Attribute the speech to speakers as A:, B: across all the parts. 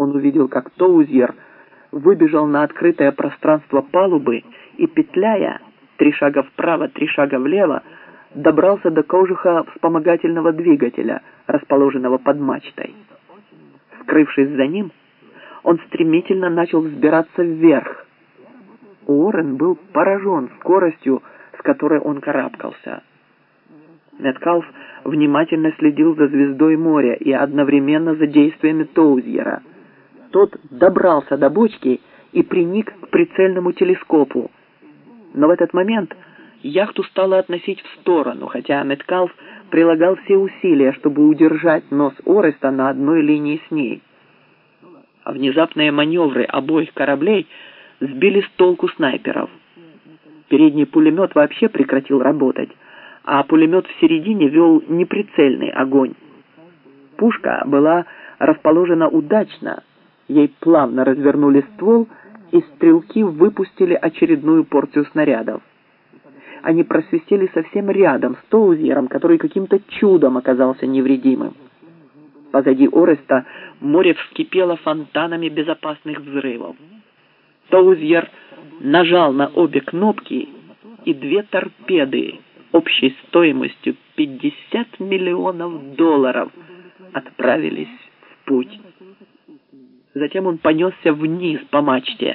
A: Он увидел, как Тоузьер выбежал на открытое пространство палубы и, петляя, 3 шага вправо, 3 шага влево, добрался до кожуха вспомогательного двигателя, расположенного под мачтой. Скрывшись за ним, он стремительно начал взбираться вверх. Уоррен был поражен скоростью, с которой он карабкался. Меткалф внимательно следил за звездой моря и одновременно за действиями Тоузьера. Тот добрался до бочки и приник к прицельному телескопу. Но в этот момент яхту стало относить в сторону, хотя Меткалф прилагал все усилия, чтобы удержать нос Ореста на одной линии с ней. А внезапные маневры обоих кораблей сбили с толку снайперов. Передний пулемет вообще прекратил работать, а пулемет в середине вел неприцельный огонь. Пушка была расположена удачно, ей плавно развернули ствол, и стрелки выпустили очередную порцию снарядов. Они просвистели совсем рядом с Тоузьером, который каким-то чудом оказался невредимым. Позади Ореста море вскипело фонтанами безопасных взрывов. Тоузьер нажал на обе кнопки, и 2 торпеды общей стоимостью $50 миллионов отправились в путь. Затем он понесся вниз по мачте.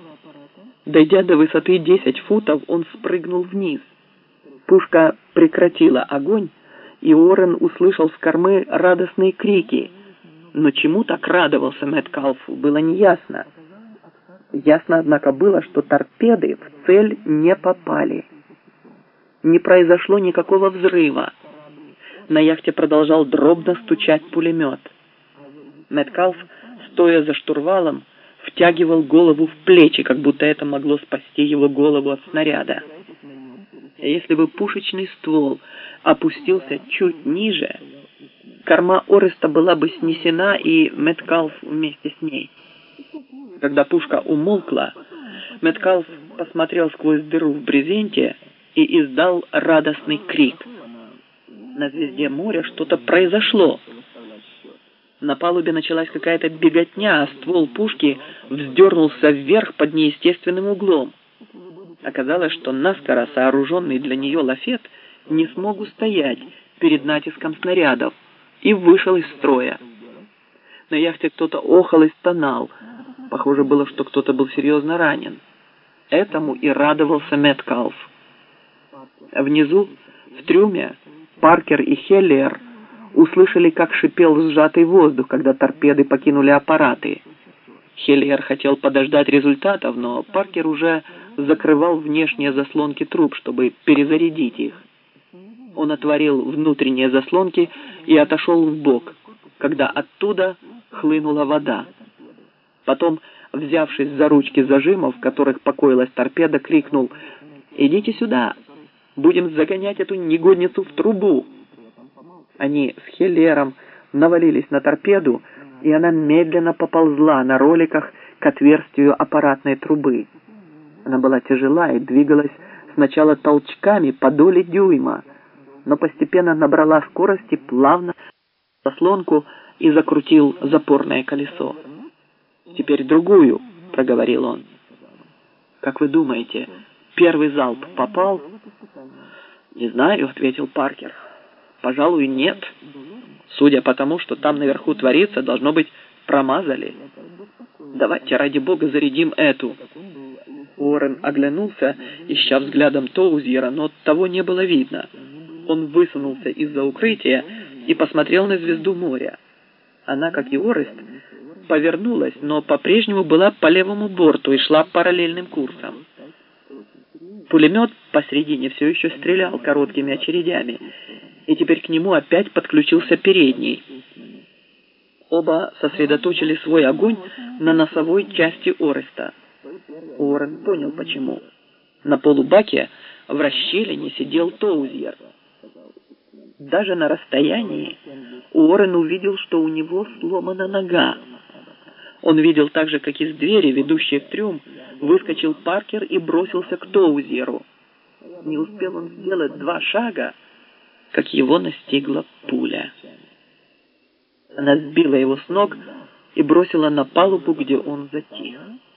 A: Дойдя до высоты 10 футов, он спрыгнул вниз. Пушка прекратила огонь, и Уоррен услышал с кормы радостные крики. Но чему так радовался Меткалфу, было неясно. Ясно, однако, было, что торпеды в цель не попали. Не произошло никакого взрыва. На яхте продолжал дробно стучать пулемет. Меткалф, стоя за штурвалом, втягивал голову в плечи, как будто это могло спасти его голову от снаряда. Если бы пушечный ствол опустился чуть ниже, корма Ореста была бы снесена, и Меткалф вместе с ней. Когда пушка умолкла, Меткалф посмотрел сквозь дыру в брезенте и издал радостный крик. На звезде моря что-то произошло. На палубе началась какая-то беготня, а ствол пушки вздернулся вверх под неестественным углом. Оказалось, что наскоро сооруженный для нее лафет не смог устоять перед натиском снарядов и вышел из строя. На яхте кто-то охал и стонал. Похоже было, что кто-то был серьезно ранен. Этому и радовался Меткалф. Внизу, в трюме, Паркер и Хеллиер услышали, как шипел сжатый воздух, когда торпеды покинули аппараты. Хеллиер хотел подождать результатов, но Паркер уже закрывал внешние заслонки труб, чтобы перезарядить их. Он отворил внутренние заслонки и отошел вбок, когда оттуда хлынула вода. Потом, взявшись за ручки зажимов, в которых покоилась торпеда, крикнул: «Идите сюда! Будем загонять эту негодницу в трубу!» Они с Хеллиером навалились на торпеду, и она медленно поползла на роликах к отверстию аппаратной трубы. Она была тяжела и двигалась сначала толчками по доле дюйма, но постепенно набрала скорость и плавно заслонку и закрутил запорное колесо. «Теперь другую», — проговорил он. «Как вы думаете, первый залп попал?» «Не знаю», — ответил Паркер. «Пожалуй, нет. Судя по тому, что там наверху творится, должно быть, промазали. Давайте, ради бога, зарядим эту». Уоррен оглянулся, ища взглядом Тоузьера, но того не было видно. Он высунулся из-за укрытия и посмотрел на звезду моря. Она, как и Орест, повернулась, но по-прежнему была по левому борту и шла параллельным курсом. Пулемет посредине все еще стрелял короткими очередями, и теперь к нему опять подключился передний. Оба сосредоточили свой огонь на носовой части Ореста. Уоррен понял, почему. На полубаке в расщелине сидел Тоузьер. Даже на расстоянии Уоррен увидел, что у него сломана нога. Он видел также, как из двери, ведущей в трюм, выскочил Паркер и бросился к Тоузьеру. Не успел он сделать 2 шага, как его настигла пуля. Она сбила его с ног, и бросила на палубу, где он затих.